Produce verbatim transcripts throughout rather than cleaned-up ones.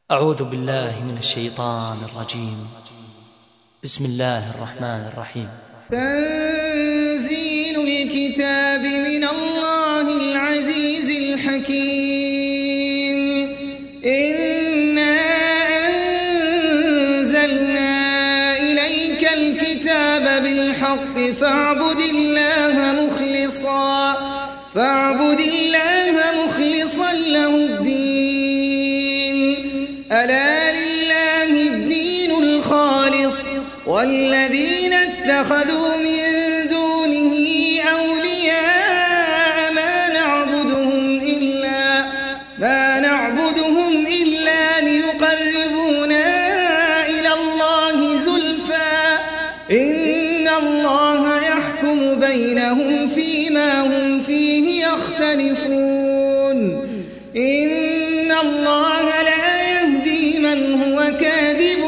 أعوذ بالله من الشيطان الرجيم. بسم الله الرحمن الرحيم. تنزيل الكتاب من الله العزيز الحكيم. إنا أنزلنا إليك الكتاب بالحق فاعبد الله مخلصا فاعبد الله مخلصا له الدين. ألا لله الدين الخالص والذين اتخذوا من دونه أولياء ما نعبدهم إلا ما نعبدهم إلا ليقربونا إلى الله زلفى إن الله يحكم بينهم فيما هم فيه يختلفون. إن الله لا يهدي من هو كاذب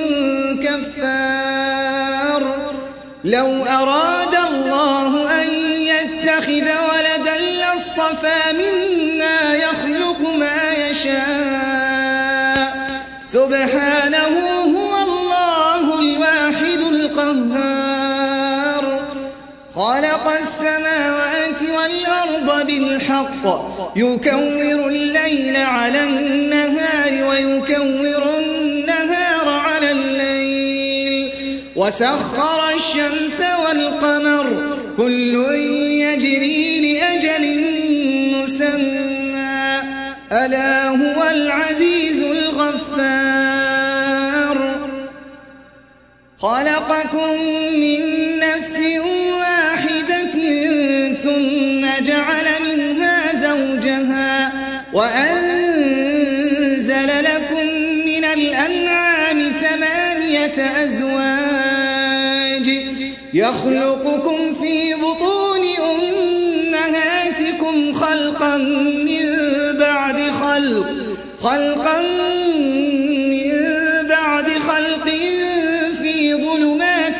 كفار. لو أراد الله أن يتخذ ولدا لاصطفى مما يخلق ما يشاء سبحانه هو الله الواحد القهار. خلق السماوات والأرض بالحق يكور الليل على النهار ويكور النهار على الليل وسخر الشمس والقمر كل يجري لأجل مسمى ألا هو العزيز الغفار. خلقكم من نفس واحدة ثم جعل منها زوجها وأنزل لكم من الأنعام ثمانية أزواج يخلقكم في بطون أمهاتكم خلقا من بعد خلق خلقا من بعد خلق في ظلمات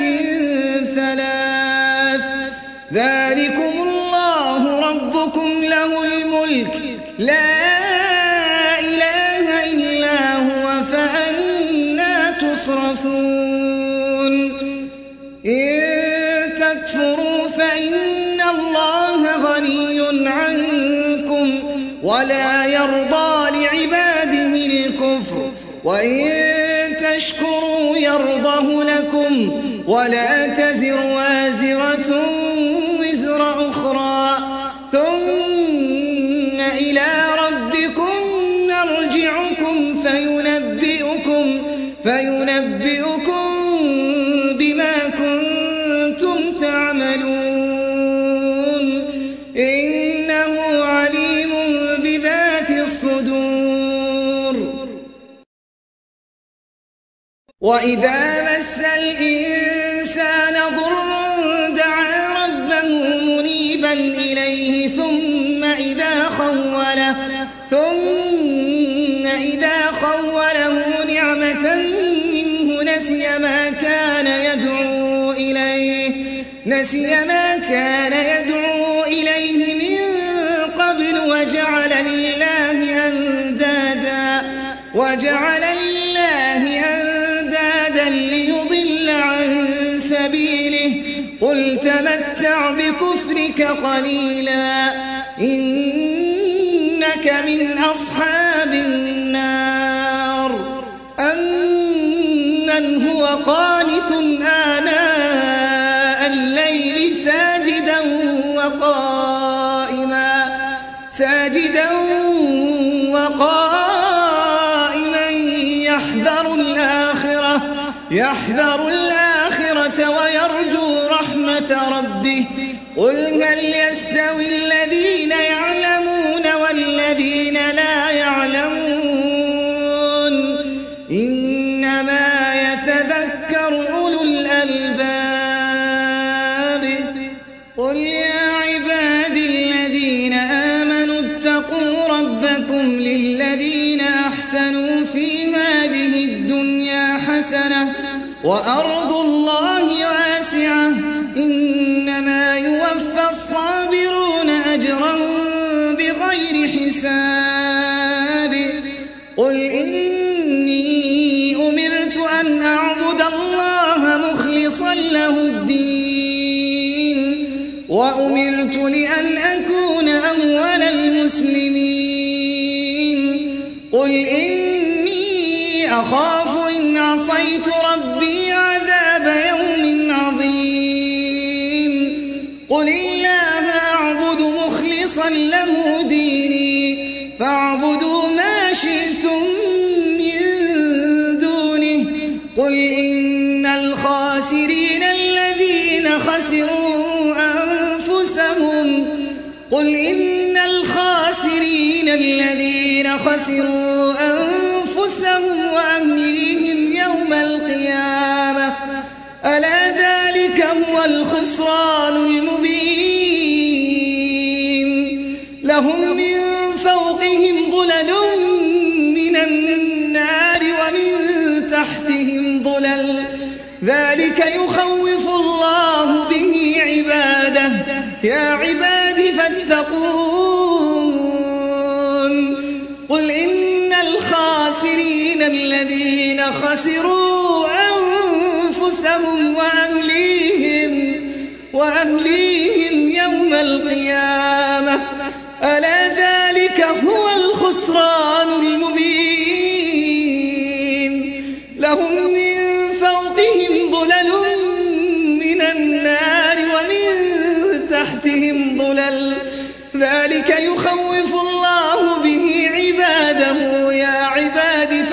ثلاث ذلكم الله ربكم له الملك لا إله إلا هو فأنى تصرفون. إن تكفروا فإن الله غني عنكم ولا يرضى لعباده الكفر وإن تشكروا يرضه لكم ولا تزر وازرة وزر أخرى ثم إلى ربكم نرجعكم فينبئكم فينبئكم بما كنتم تعملون. إنه عليم بذات الصدور. وإذا مس الإنسان ضر دعا ربه منيبا إليه ثم إذا خوله ثم إذا خوله نعمة منه نسي ما كان يدعو إليه نسي ما كان يدعو إليه من قبل وجعل لله أندادا وجعل لله أندادا ليضل عن سبيله قل تمتع بكفرك قليلا إنك من أصحاب النار. أمن هو قانت آناء الليل ساجدا وقائما ساجدا وقائما يحذر الآخرة يحذر الآخرة ويرجو رحمة ربه قل هل يستوي الذين يعلمون والذين لا يعلمون إنما يتذكر أولو الألباب. قل يا عبادي الذين آمنوا اتقوا ربكم للذين أحسنوا في هذه الدنيا حسنة وأرض الله واسعة إنما يوفى الصابرون أجرهم بغير حساب. قل إن أن أعبد الله مخلصا له الدين وأمرت لأن أكون أول المسلمين قل إني أخاف إن عصيت ربي عذاب يوم عظيم قل الله أعبد مخلصا له ديني فاعبدوا ما شئتم من دونه قل إن الخاسرين الذين خسروا أنفسهم قل إن الخاسرين الذين خسروا أنفسهم وأهليهم يوم القيامة ألا ذلك هو الخسران المبين لهم من فوقهم ظلل من النار ومن تحتهم ظلل ذلك يخوف الله به عباده يا عباد فاتقون قل إن الخاسرين الذين خسروا أنفسهم وأهليهم وأهليهم يوم القيامة ألا ذلك هو الخسران المبين لهم من فوقهم ظلل من النار ومن تحتهم ظلل ذلك يخوف الله به عباده يا عباد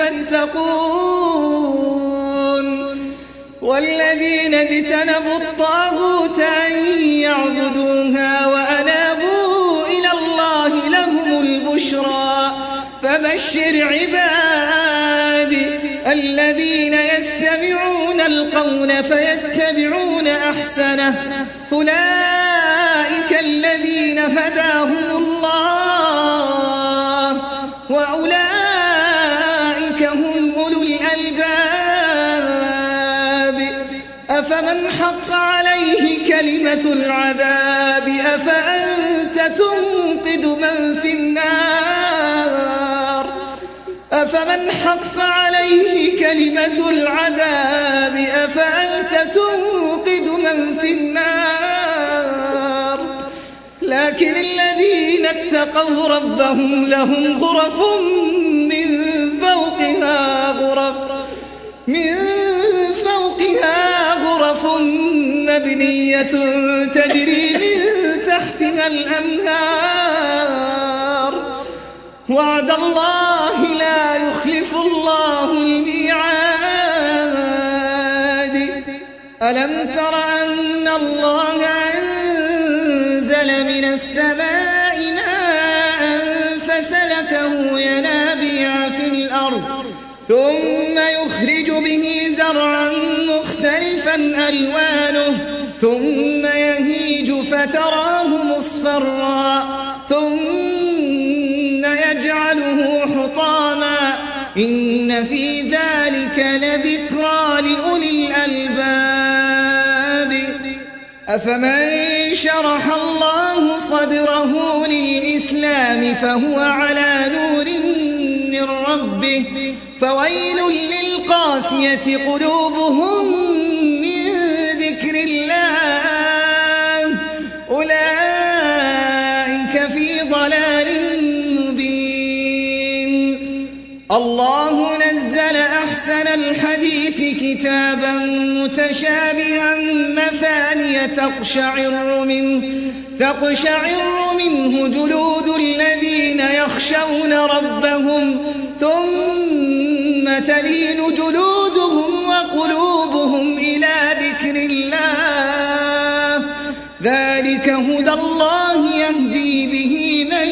فاتقون والذين اجتنبوا الطاغوت أن يعبدوها وأنابوا إلى الله لهم البشرى فبشر عبادي الذين يستمعون القول فيتبعون أحسنه أولئك الذين هداهم الله وأولئك هم أولو الألباب أفمن حق عليه كلمة العذاب أفأنت تنقذ من في النار أفمن حق عليه كلمة العذاب أفأنت تنقذ من في النار لكن الذين اتقوا ربهم لهم غرف من فوقها غرف من فوقها غرف مبنية تجري من تحتها الأنهار وعد الله لا يخلف الله الميعاد ألم تر أن الله أنزل من السماء ماء فسلكه ينابيع في الأرض ثم يخرج به زرعا مختلفا ألوانه ثم يهيج فتراه مصفرا ثم يجعله حطاما إن في ذلك لذكرى لأولي الألباب أفمن شرح الله صدره للإسلام فهو على نور من ربه فويل للقاسية قلوبهم من ذكر الله أولئك في ضلال مبين الله نزل أحسن الحديث كتابا متشابها مثانية تقشعر منه تقشعر منه جلود الذين يخشون ربهم ثم تلين جلودهم وقلوبهم إلى ذكر الله ذلك هدى الله يهدي به من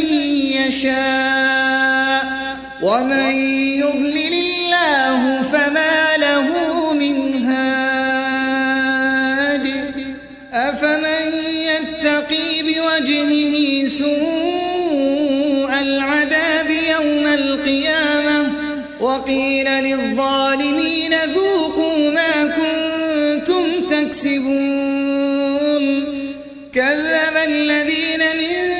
يشاء ومن يضلل الله فما له من هاد أفمن يتقي بوجهه سوء العذاب يوم القيامة وقيل للظالمين ذوقوا ما كنتم تكسبون كذب الذين من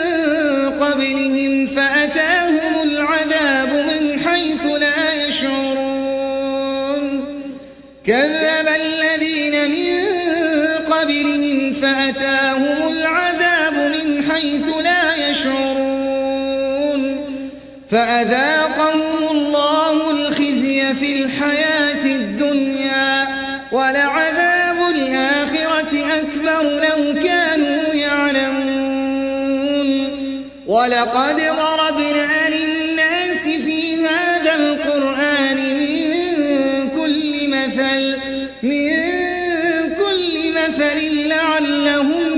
قبلهم فأتاهم العذاب من حيث لا يشعرون كذب الذين من قبلهم فأتاهم العذاب من حيث لا يشعرون فأذاقهم الله الخزي في الحياة الدنيا ولعذاب الآخرة أكبر لو كانوا يعلمون ولقد ضربنا للناس في هذا القرآن من كل مثل من كل مثل لعلهم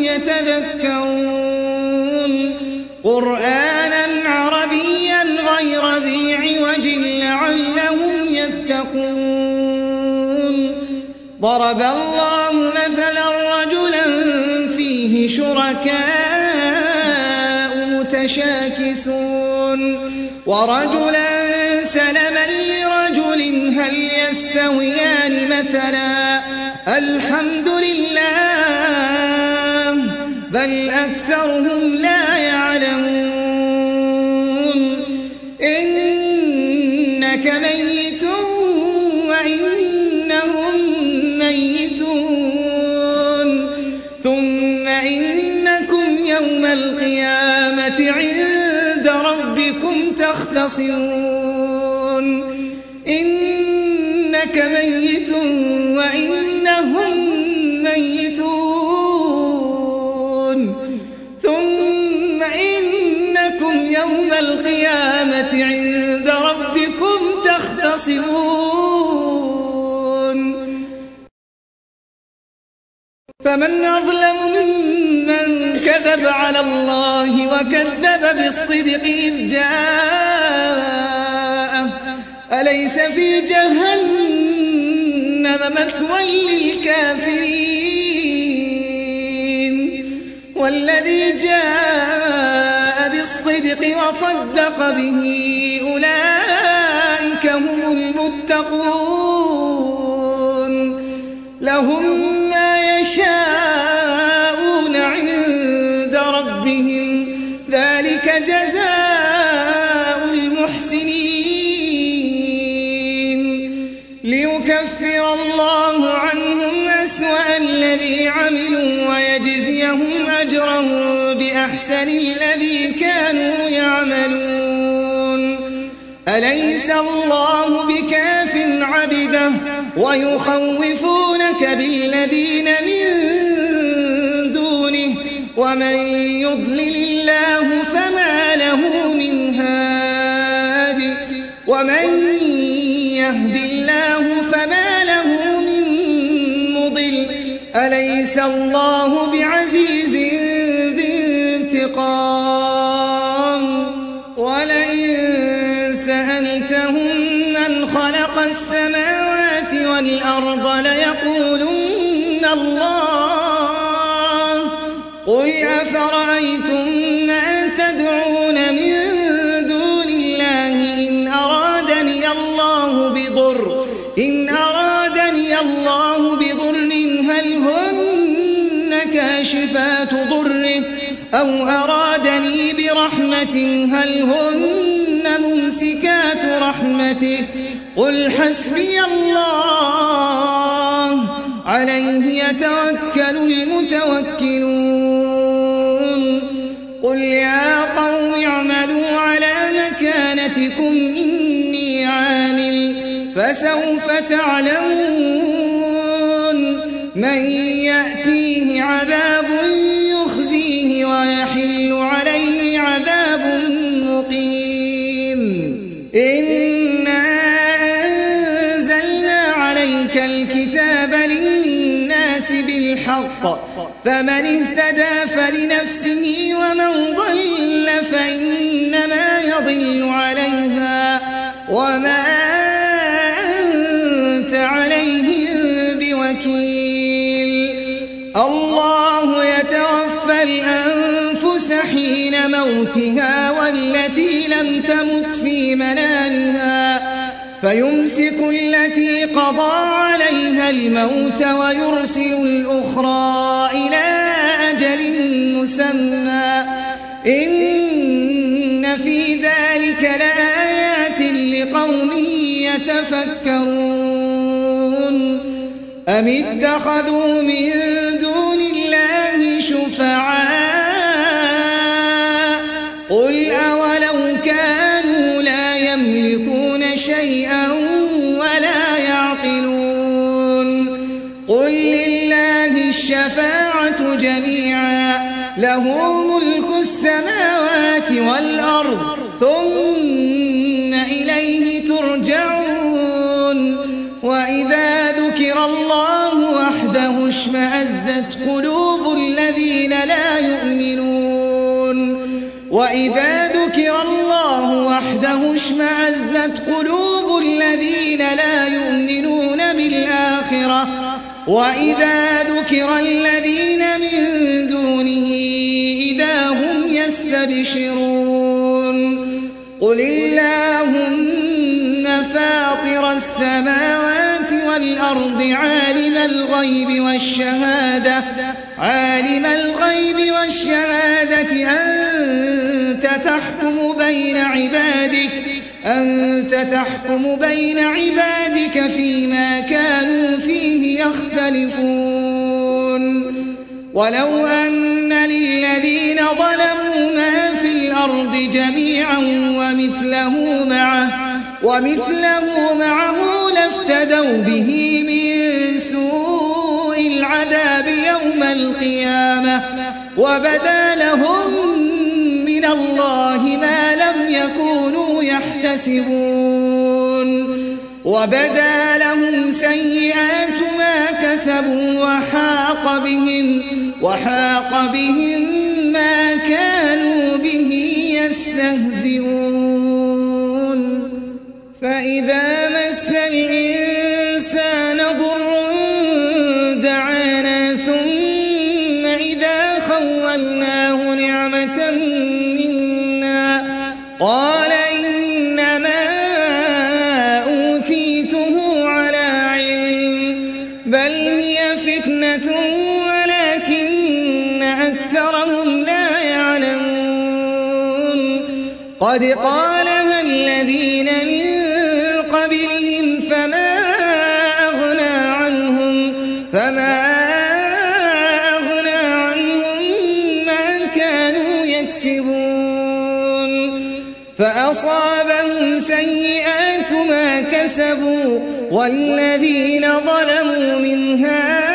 يتذكرون قرآنا عربيا غير ذي عوج لعلهم يتقون ضرب الله مثلا رجلا فيه شركاء متشاكسون ورجلا سلما لرجل هل يستويان مثلا الحمد لله بل أكثرهم لا يعلمون إنك ميت وإنهم ميتون ثم إنكم يوم القيامة عند ربكم تختصمون إنك ميت وإنهم ميتون ثم إنكم يوم القيامة عند ربكم تختصمون فمن أظلم ممن كذب على الله وكذب بالصدق إذ جاءه أليس في جهنم مثوى للكافرين والذي جاء بالصدق وصدق به أولئك هم المتقون لهم ما يشاءون عند ربهم ذلك جزاء المحسنين ليكفر الله عنهم أسوأ الذي عملوا ويجزيهم أجرهم بأحسن الذي كانوا يعملون أليس الله بكاف عبده ويخوفونك بالذين من دونه ومن يضلل الله فما له من هاد ومن يهد الله فما له من مضل أليس الله بعزيز ذي انتقام ولئن سألتهم من خلق السماوات والأرض ليقولن الله قل أفرأيتم ما تدعون من دون الله إن أرادني الله بضر إن أرادني الله بضر هل هن كاشفات ضره أو أرادني برحمة هل هن ممسكات رحمته قل حسبي الله عليه يتوكل المتوكلون قل يا قوم اعملوا على مكانتكم إني عامل فسوف تعلمون من يأتيه عذاب يخزيه ويحل عليه عذاب مقيم إنا أنزلنا عليك الكتاب للناس بالحق فمن اهتدى فلنفسه ومن ضل فإنما يضل عليها وما أنت عليهم بوكيل الله يتوفى الأنفس حين موتها والتي لم تمت في منامها فيمسك التي قضى عليها الموت ويرسل الأخرى إلى أجل مسمى إن في ذلك لآيات لقوم يتفكرون أم اتخذوا من دون الله شفعاء قل أولو كانوا لا يملكون شيئا ولا يعقلون قل لله الشفاعة جميعا له ملك السماوات والأرض ثم إليه ترجعون وإذا ذكر الله وحده اشمأزت قلوب الذين لا يؤمنون وإذا ذكر الله وحده اشمأزت قلوب الذين لا يؤمنون بالآخرة وإذا ذكر الذين من دونه إذا هم يستبشرون قل اللهم فاطر السماوات والأرض عالم الغيب والشهادة عالم الغيب والشهادة أنت تحكم بين عبادك أنت تحكم بين عبادك فيما كانوا فيه يختلفون ولو أن للذين ظلموا ما في الأرض جميعا ومثله معه ومثله معه لافتدوا به من سوء العذاب يوم القيامة وبدا لهم من الله ما لم يكونوا يحتسبون وبدا لهم سيئات ما كسبوا وحاق بهم وحاق بهم ما كانوا به يستهزئون فإذا مس الإنسان ضر دعانا ثم إذا خولناه نعمة منا قال إنما أوتيته على علم بل هي فتنة ولكن أكثرهم لا يعلمون قد قالها الذين من قبلهم فما أغنى عنهم فما أغنى عنهم ما كانوا يكسبون فأصابهم سيئات ما كسبوا والذين ظلموا من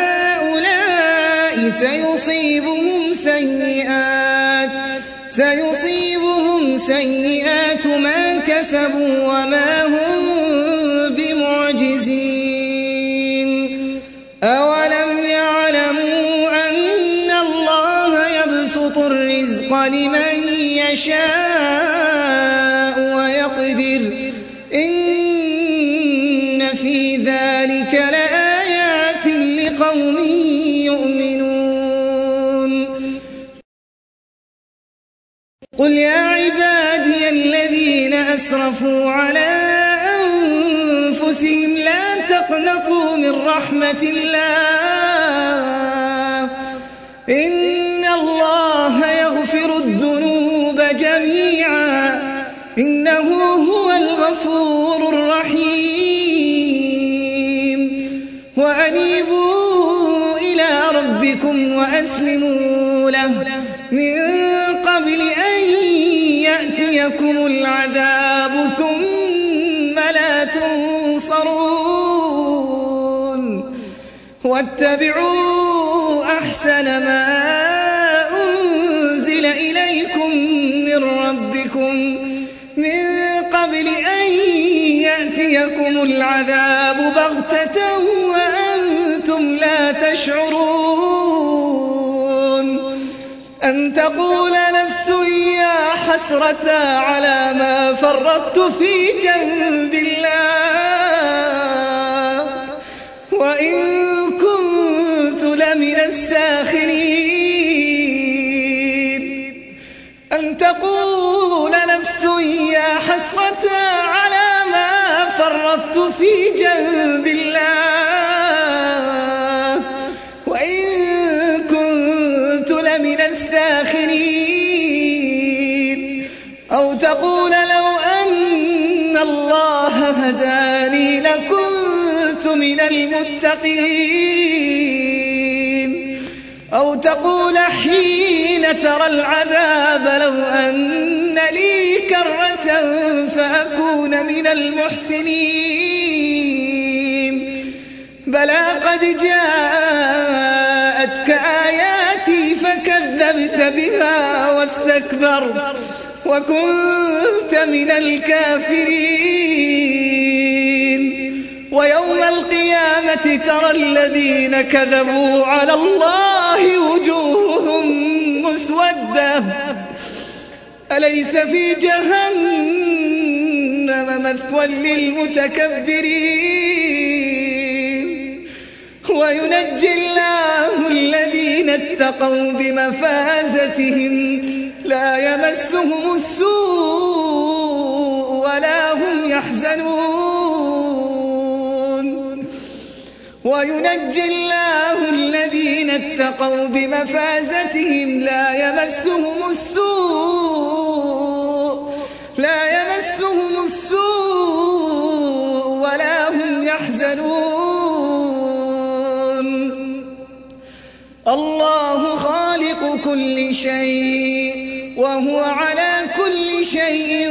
هؤلاء سيصيبهم سيئات سيصيبهم سيئات ما كسبوا وما هم بمعجزين أولم يعلموا أن الله يبسط الرزق لمن يشاء ويقدر إن في ذلك لآيات لقوم يؤمنون قل يا عبادي الذين أسرفوا على أنفسهم لا تقنطوا من رحمة الله إن الله يغفر الذنوب جميعا إنه هو الغفور الرحيم وأنيبوا إلى ربكم وأسلموا له من قبل أن يأتيكم العذاب ثم لا تنصرون واتبعوا أحسن ما أنزل إليكم من ربكم من قبل أن يأتيكم العذاب بغتة وأنتم لا تشعرون أن تقول نفس يا حسرة على ما فرطت في جنب الله وإن كنت لمن الساخرين أن تقول نفس يا حسرة على ما فرطت في جنب الله وإن كنت لمن الساخرين أو تقول لو أن الله هداني لكنت من المتقين أو تقول حين ترى العذاب لو أن لي كرة فأكون من المحسنين بلى قد جاءتك آياتي فكذبت بها واستكبرت وكنت من الكافرين ويوم القيامة ترى الذين كذبوا على الله وجوههم مسودة أليس في جهنم مثوى للمتكبرين وينجي الله الذين اتقوا بمفازتهم لا يمسهم السوء ولا هم يحزنون وينجي الله الذين اتقوا بمفازتهم لا يمسهم السوء لا يمسهم السوء ولا هم يحزنون الله خالق كل شيء وهو على كل شيء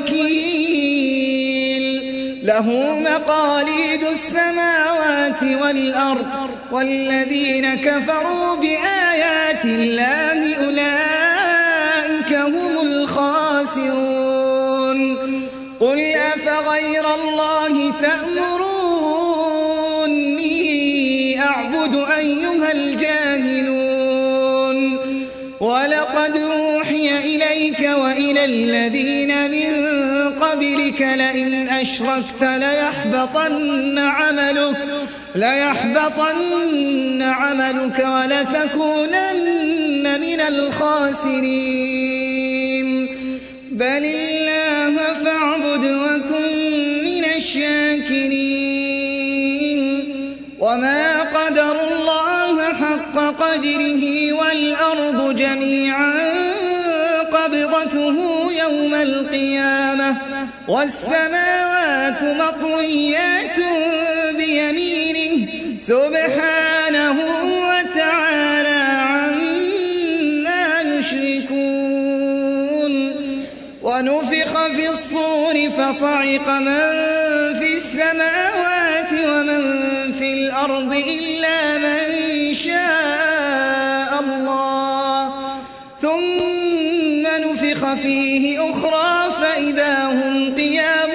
وكيل له مقاليد السماوات والأرض والذين كفروا بآيات الله أولئك هم الخاسرون قل أفغير الله تأمروني أعبد أيها الجاهلون ولقد أوحي إليك وإلى الذين من قبلك لئن أشركت ليحبطن عملك ليحبطن عملك ولتكونن من الخاسرين بل الله فاعبد وكن من الشاكرين وما قدروا الله حق قدره والأرض جميعا قبضته يوم القيامة والسماوات مطويات بيمينه سبحانه وتعالى عما يشركون ونفخ في الصور فصعق من في السماوات ومن في الأرض إلا من شاء الله ثم نفخ فيه أخرى فإذا هم قيام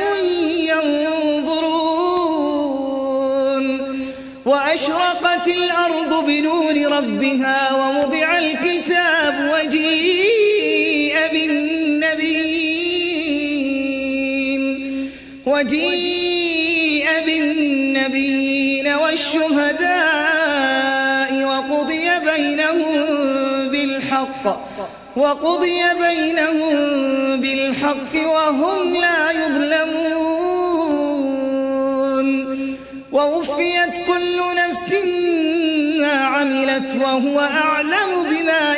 ينظرون وأشرقت الأرض بنور ربها ووضع الكتاب وجيء بالنبيين وجيء بالنبيين والشهداء وقضي بينهم بالحق وقضي بينهم بالحق وهم لا يظلمون ووفيت كل نفس ما عملت وهو أعلم بما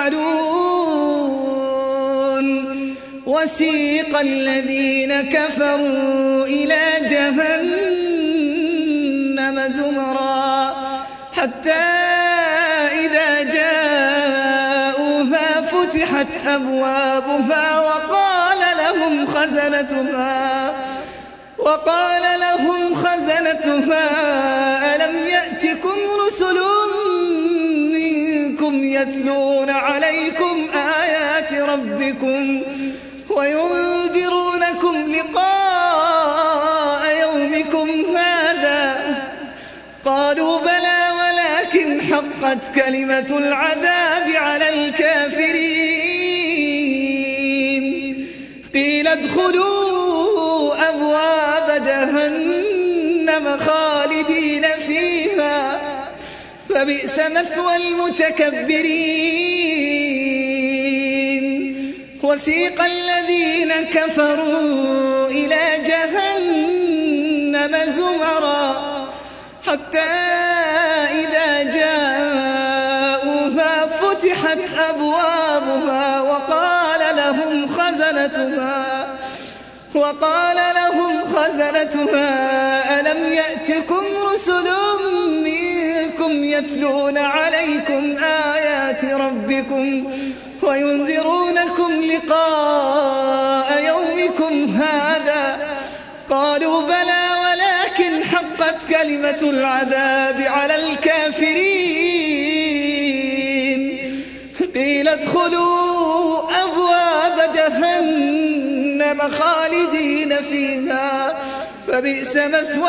يفعلون وسيق الذين كفروا إلى جهنم زمرا حتى إذا جاءوها فتحت أبوابها وقال لهم خزنتها وقال لهم خزنتها ألم يأتكم رسل منكم يتلون عليكم آيات ربكم وينذرونكم لقاء يومكم هذا قالوا بلى ولكن حقت كلمة العذاب على الكافرين قيل ادخلوا أبواب جهنم خالدين فيها فبئس مثوى المتكبرين وسيق الذين كفروا إلى جهنم زمرا حتى إذا جاءوها فتحت أبوابها وقال لهم خزنتها وقال لهم خزنتها ألم يأتكم رسل يتلون عليكم آيات ربكم وينذرونكم لقاء يومكم هذا؟ قالوا بلى ولكن حقت كلمة العذاب على الكافرين. قيل ادخلوا أبواب جهنم خالدين فيها فبئس مثوى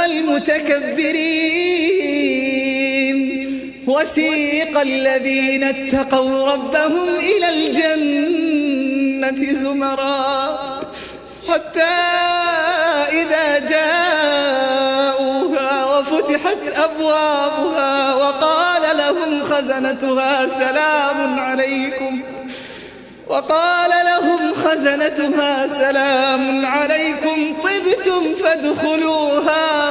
المتكبرين. وسيق الذين اتقوا ربهم إلى الجنة زمرا حتى إذا جاءوها وفتحت أبوابها وقال لهم خزنتها سلام عليكم وقال لهم خزنتها سلام عليكم طبتم فادخلوها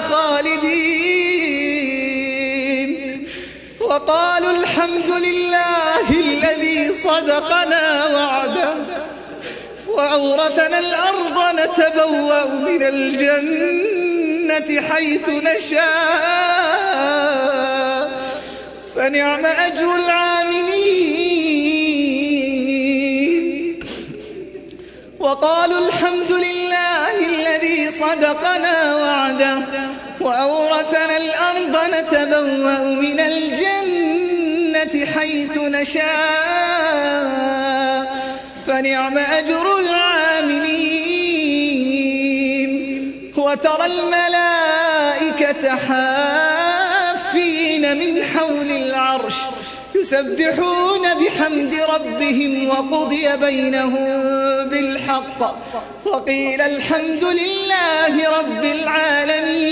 خالدين. وقالوا الحمد لله الذي صدقنا وعده وأورثنا الأرض نتبوأ من الجنة حيث نشاء فنعم أجر العاملين. وقالوا الحمد لله الذي صدقنا وعده وأورثنا الأرض نتبوأ من الجنة حيث نشاء فنعم أجر العاملين. وترى الملائكة حافين من حول العرش يسبحون بحمد ربهم وقضي بينهم بالحق وقيل الحمد لله رب العالمين.